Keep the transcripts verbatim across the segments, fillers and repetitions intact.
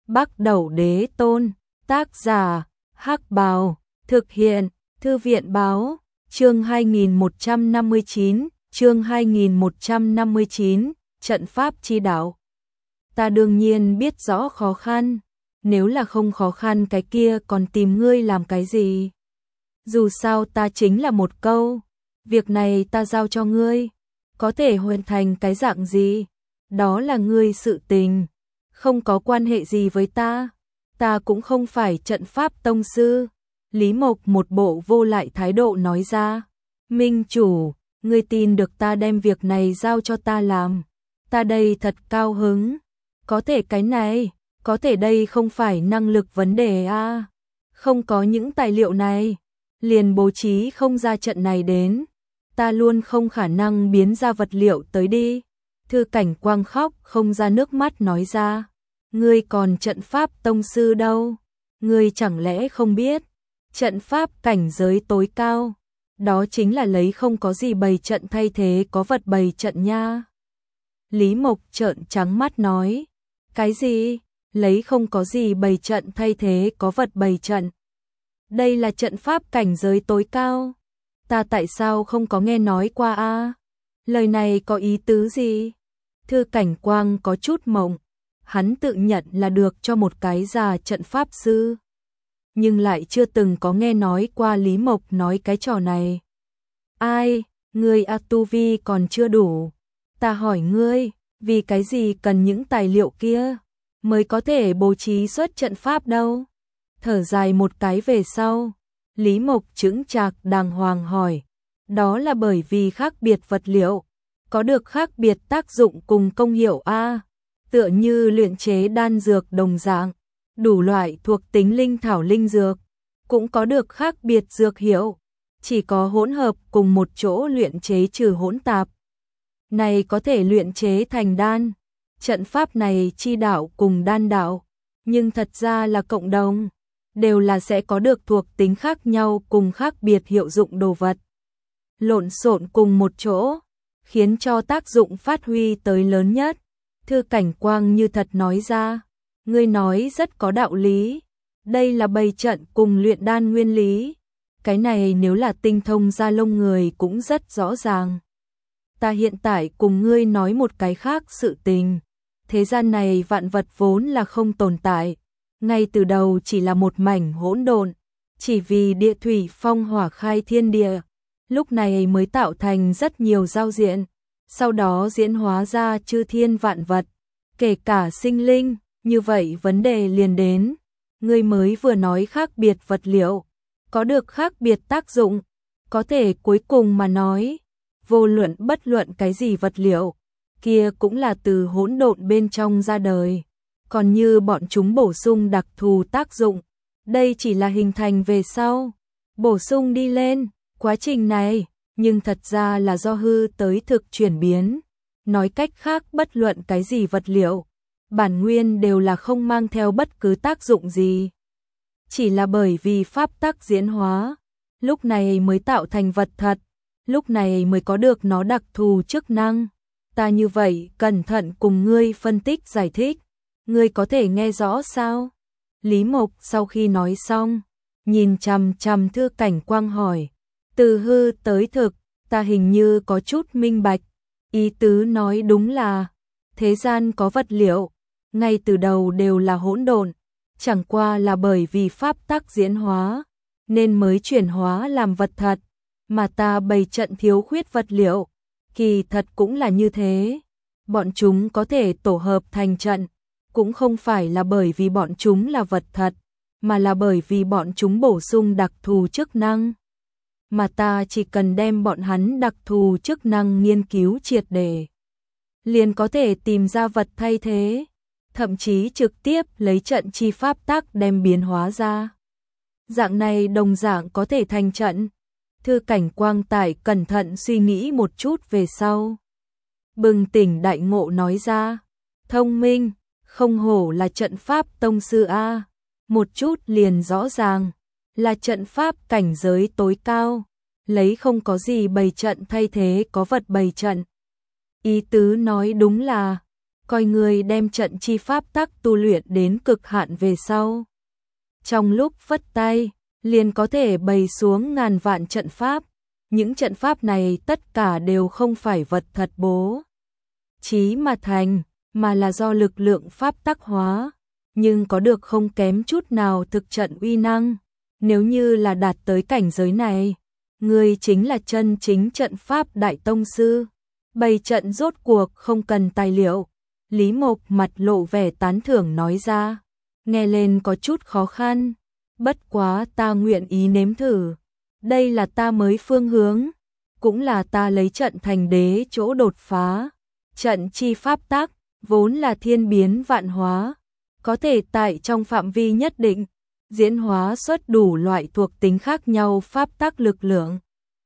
Bắc Đẩu Đế Tôn, tác giả, Hắc Bào, thực hiện, Thư viện báo, chương hai nghìn một trăm năm mươi chín, chương hai nghìn một trăm năm mươi chín, trận pháp chi đạo. Ta đương nhiên biết rõ khó khăn, nếu là không khó khăn cái kia còn tìm ngươi làm cái gì? Dù sao ta chính là một câu, việc này ta giao cho ngươi, có thể hoàn thành cái dạng gì? Đó là ngươi sự tình, không có quan hệ gì với ta, ta cũng không phải trận pháp tông sư. Lý Mộc một bộ vô lại thái độ nói ra, Minh chủ, ngươi tin được ta đem việc này giao cho ta làm, ta đây thật cao hứng, có thể cái này, có thể đây không phải năng lực vấn đề a, à. Không có những tài liệu này, liền bố trí không ra trận này đến, ta luôn không khả năng biến ra vật liệu tới đi. Thư Cảnh Quang khóc không ra nước mắt nói ra, ngươi còn trận pháp tông sư đâu, ngươi chẳng lẽ không biết, trận pháp cảnh giới tối cao, đó chính là lấy không có gì bày trận thay thế có vật bày trận nha. Lý Mộc trợn trắng mắt nói, cái gì, lấy không có gì bày trận thay thế có vật bày trận. Đây là trận pháp cảnh giới tối cao, ta tại sao không có nghe nói qua a? À? Lời này có ý tứ gì? Thư Cảnh Quang có chút mộng, hắn tự nhận là được cho một cái già trận pháp sư, nhưng lại chưa từng có nghe nói qua Lý Mộc nói cái trò này. Ai, ngươi a tu vi còn chưa đủ, ta hỏi ngươi, vì cái gì cần những tài liệu kia mới có thể bố trí xuất trận pháp đâu? Thở dài một cái về sau, Lý Mộc chững chạc đàng hoàng hỏi, đó là bởi vì khác biệt vật liệu, có được khác biệt tác dụng cùng công hiệu a, tựa như luyện chế đan dược đồng dạng, đủ loại thuộc tính linh thảo linh dược, cũng có được khác biệt dược hiệu, chỉ có hỗn hợp cùng một chỗ luyện chế trừ hỗn tạp. Này có thể luyện chế thành đan, trận pháp này chi đạo cùng đan đạo, nhưng thật ra là cộng đồng, đều là sẽ có được thuộc tính khác nhau cùng khác biệt hiệu dụng đồ vật. Lộn xộn cùng một chỗ, khiến cho tác dụng phát huy tới lớn nhất. Thư Cảnh Quang như thật nói ra, ngươi nói rất có đạo lý, đây là bày trận cùng luyện đan nguyên lý, cái này nếu là tinh thông ra lông người cũng rất rõ ràng. Ta hiện tại cùng ngươi nói một cái khác sự tình, thế gian này vạn vật vốn là không tồn tại, ngay từ đầu chỉ là một mảnh hỗn độn, chỉ vì địa thủy phong hỏa khai thiên địa, lúc này mới tạo thành rất nhiều giao diện, sau đó diễn hóa ra chư thiên vạn vật, kể cả sinh linh, như vậy vấn đề liền đến, ngươi mới vừa nói khác biệt vật liệu, có được khác biệt tác dụng, có thể cuối cùng mà nói, vô luận bất luận cái gì vật liệu, kia cũng là từ hỗn độn bên trong ra đời, còn như bọn chúng bổ sung đặc thù tác dụng, đây chỉ là hình thành về sau, bổ sung đi lên, quá trình này, nhưng thật ra là do hư tới thực chuyển biến, nói cách khác bất luận cái gì vật liệu, bản nguyên đều là không mang theo bất cứ tác dụng gì. Chỉ là bởi vì pháp tắc diễn hóa, lúc này mới tạo thành vật thật, lúc này mới có được nó đặc thù chức năng. Ta như vậy cẩn thận cùng ngươi phân tích giải thích, ngươi có thể nghe rõ sao? Lý Mộc sau khi nói xong, nhìn chằm chằm Thư Cảnh Quang hỏi, từ hư tới thực, ta hình như có chút minh bạch, ý tứ nói đúng là, thế gian có vật liệu, ngay từ đầu đều là hỗn độn, chẳng qua là bởi vì pháp tắc diễn hóa, nên mới chuyển hóa làm vật thật, mà ta bày trận thiếu khuyết vật liệu, kỳ thật cũng là như thế, bọn chúng có thể tổ hợp thành trận, cũng không phải là bởi vì bọn chúng là vật thật, mà là bởi vì bọn chúng bổ sung đặc thù chức năng. Mà ta chỉ cần đem bọn hắn đặc thù chức năng nghiên cứu triệt để, liền có thể tìm ra vật thay thế, thậm chí trực tiếp lấy trận chi pháp tắc đem biến hóa ra. Dạng này đồng dạng có thể thành trận. Thư Cảnh Quang tại cẩn thận suy nghĩ một chút về sau, bừng tỉnh đại ngộ nói ra, thông minh, không hổ là trận pháp tông sư a, một chút liền rõ ràng, là trận pháp cảnh giới tối cao, lấy không có gì bày trận thay thế có vật bày trận. Ý tứ nói đúng là, coi ngươi đem trận chi pháp tắc tu luyện đến cực hạn về sau. Trong lúc phất tay, liền có thể bày xuống ngàn vạn trận pháp. Những trận pháp này tất cả đều không phải vật thật bố trí mà thành, mà là do lực lượng pháp tắc hóa, nhưng có được không kém chút nào thực trận uy năng. Nếu như là đạt tới cảnh giới này, ngươi chính là chân chính trận pháp đại tông sư. Bày trận rốt cuộc không cần tài liệu. Lý Mộc mặt lộ vẻ tán thưởng nói ra, nghe lên có chút khó khăn, bất quá ta nguyện ý nếm thử. Đây là ta mới phương hướng, cũng là ta lấy trận thành đế chỗ đột phá. Trận chi pháp tắc vốn là thiên biến vạn hóa, có thể tại trong phạm vi nhất định diễn hóa xuất đủ loại thuộc tính khác nhau pháp tắc lực lượng.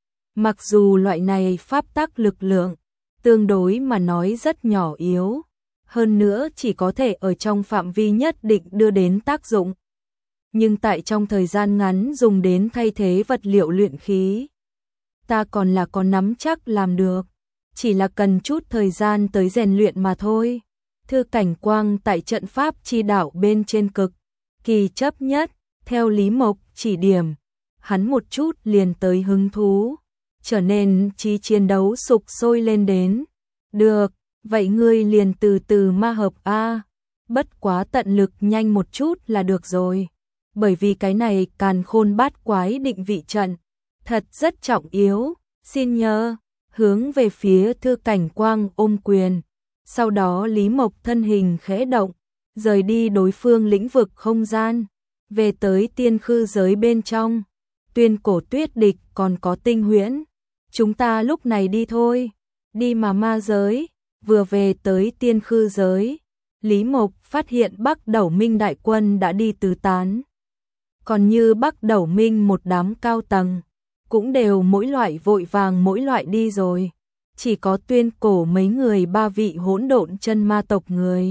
Mặc dù loại này pháp tắc lực lượng tương đối mà nói rất nhỏ yếu, hơn nữa chỉ có thể ở trong phạm vi nhất định đưa đến tác dụng, nhưng tại trong thời gian ngắn dùng đến thay thế vật liệu luyện khí, ta còn là có nắm chắc làm được, chỉ là cần chút thời gian tới rèn luyện mà thôi. Thư Cảnh Quang tại trận pháp chi đạo bên trên cực kỳ chấp nhất, theo Lý Mộc chỉ điểm, hắn một chút liền tới hứng thú, trở nên trí chiến đấu sục sôi lên đến. Được, vậy ngươi liền từ từ ma hợp a, bất quá tận lực nhanh một chút là được rồi, bởi vì cái này Càn Khôn Bát Quái định vị trận thật rất trọng yếu, xin nhờ. Hướng về phía Thư Cảnh Quang ôm quyền, sau đó Lý Mộc thân hình khẽ động, rời đi đối phương lĩnh vực không gian, về tới tiên khư giới bên trong. Tuyên Cổ Tuyết Địch còn có Tinh Huyễn, chúng ta lúc này đi thôi. Đi mà ma giới. Vừa về tới tiên khư giới, Lý Mộc phát hiện Bắc Đẩu Minh đại quân đã đi tứ tán. Còn như Bắc Đẩu Minh một đám cao tầng, cũng đều mỗi loại vội vàng mỗi loại đi rồi. Chỉ có Tuyên Cổ mấy người ba vị hỗn độn chân ma tộc người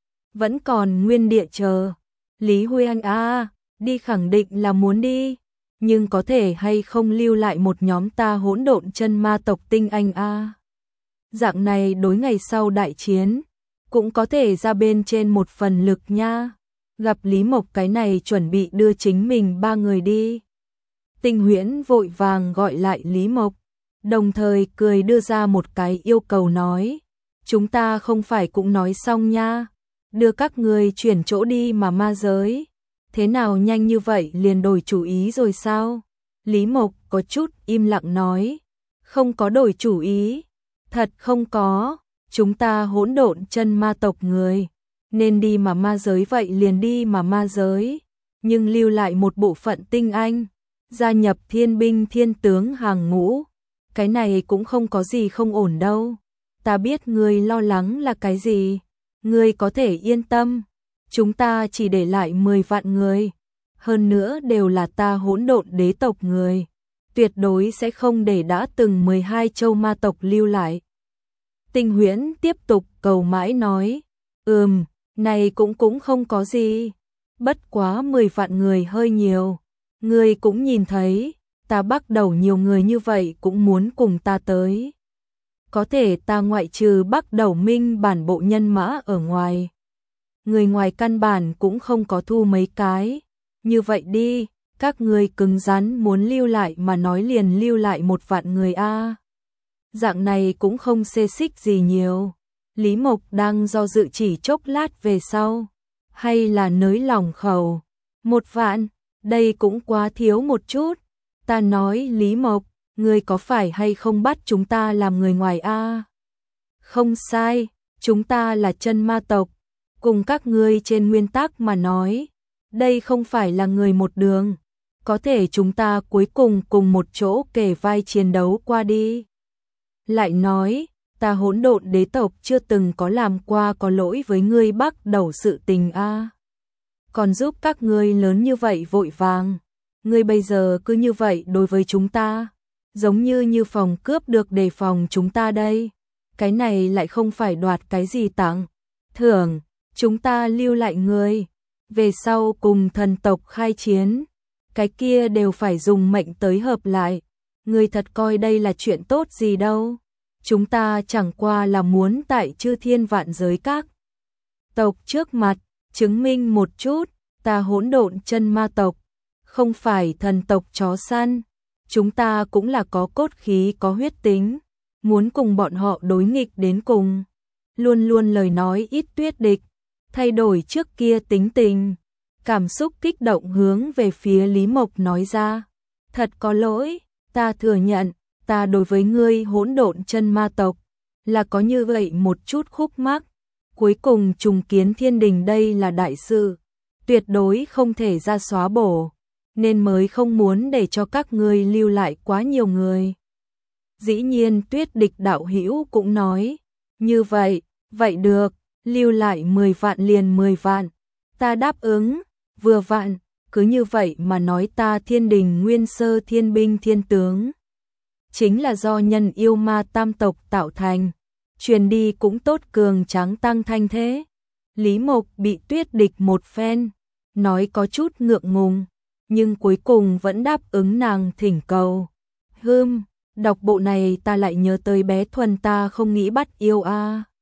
vẫn còn nguyên địa chờ. Lý Huy Anh a, đi khẳng định là muốn đi, nhưng có thể hay không lưu lại một nhóm ta hỗn độn chân ma tộc tinh anh a. Dạng này đối ngày sau đại chiến, cũng có thể ra bên trên một phần lực nha. Gặp Lý Mộc cái này chuẩn bị đưa chính mình ba người đi. Tinh Huyễn vội vàng gọi lại Lý Mộc, đồng thời cười đưa ra một cái yêu cầu nói, chúng ta không phải cũng nói xong nha, đưa các người chuyển chỗ đi mà ma giới. Thế nào nhanh như vậy liền đổi chủ ý rồi sao? Lý Mộc có chút im lặng nói, không có đổi chủ ý, thật không có, chúng ta hỗn độn chân ma tộc người, nên đi mà ma giới vậy liền đi mà ma giới, nhưng lưu lại một bộ phận tinh anh, gia nhập thiên binh thiên tướng hàng ngũ, cái này cũng không có gì không ổn đâu. Ta biết ngươi lo lắng là cái gì, ngươi có thể yên tâm, chúng ta chỉ để lại mười vạn người, hơn nữa đều là ta hỗn độn đế tộc người, tuyệt đối sẽ không để đã từng mười hai châu ma tộc lưu lại. Tinh Huyễn tiếp tục cầu mãi nói, ừm, này cũng cũng không có gì, bất quá mười vạn người hơi nhiều, ngươi cũng nhìn thấy, ta bắt đầu nhiều người như vậy cũng muốn cùng ta tới. Có thể ta ngoại trừ Bắc Đẩu Minh bản bộ nhân mã ở ngoài, người ngoài căn bản cũng không có thu mấy cái. Như vậy đi, các ngươi cứng rắn muốn lưu lại mà nói liền lưu lại một vạn người a. Dạng này cũng không xê xích gì nhiều. Lý Mộc đang do dự chỉ chốc lát về sau, hay là nới lòng khẩu. Một vạn, đây cũng quá thiếu một chút. Ta nói Lý Mộc, ngươi có phải hay không bắt chúng ta làm người ngoài a? Không sai, chúng ta là chân ma tộc, cùng các ngươi trên nguyên tắc mà nói, đây không phải là người một đường, có thể chúng ta cuối cùng cùng một chỗ kề vai chiến đấu qua đi. Lại nói, ta hỗn độn đế tộc chưa từng có làm qua có lỗi với ngươi Bắc Đẩu sự tình a. Còn giúp các ngươi lớn như vậy vội vàng, ngươi bây giờ cứ như vậy đối với chúng ta, giống như như phòng cướp được đề phòng chúng ta đây. Cái này lại không phải đoạt cái gì tặng thưởng, chúng ta lưu lại người, về sau cùng thần tộc khai chiến, cái kia đều phải dùng mệnh tới hợp lại. Ngươi thật coi đây là chuyện tốt gì đâu. chúng ta chẳng qua là muốn tại chư thiên vạn giới các tộc trước mặt, chứng minh một chút, ta hỗn độn chân ma tộc, không phải thần tộc chó săn, chúng ta cũng là có cốt khí có huyết tính, muốn cùng bọn họ đối nghịch đến cùng. Luôn luôn lời nói ít tuyết địch, thay đổi trước kia tính tình, cảm xúc kích động hướng về phía Lý Mộc nói ra, thật có lỗi, ta thừa nhận, ta đối với ngươi hỗn độn chân ma tộc, là có như vậy một chút khúc mắc, cuối cùng trùng kiến thiên đình đây là đại sự, tuyệt đối không thể ra xóa bổ, nên mới không muốn để cho các ngươi lưu lại quá nhiều người. Dĩ nhiên tuyết địch đạo hữu cũng nói, như vậy, vậy được, lưu lại mười vạn liền mười vạn, ta đáp ứng, vừa vạn, cứ như vậy mà nói ta thiên đình nguyên sơ thiên binh thiên tướng. Chính là do nhân yêu ma tam tộc tạo thành, truyền đi cũng tốt cường tráng tăng thanh thế. Lý Mộc bị tuyết địch một phen, nói có chút ngượng ngùng, nhưng cuối cùng vẫn đáp ứng nàng thỉnh cầu. Hưm, đọc bộ này ta lại nhớ tới bé Thuần ta không nghĩ bắt yêu a. À.